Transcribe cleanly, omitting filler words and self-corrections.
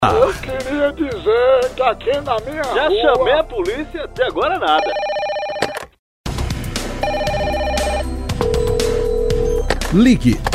Eu queria dizer que aqui na minha rua... Já chamei a polícia, até agora nada. Ligue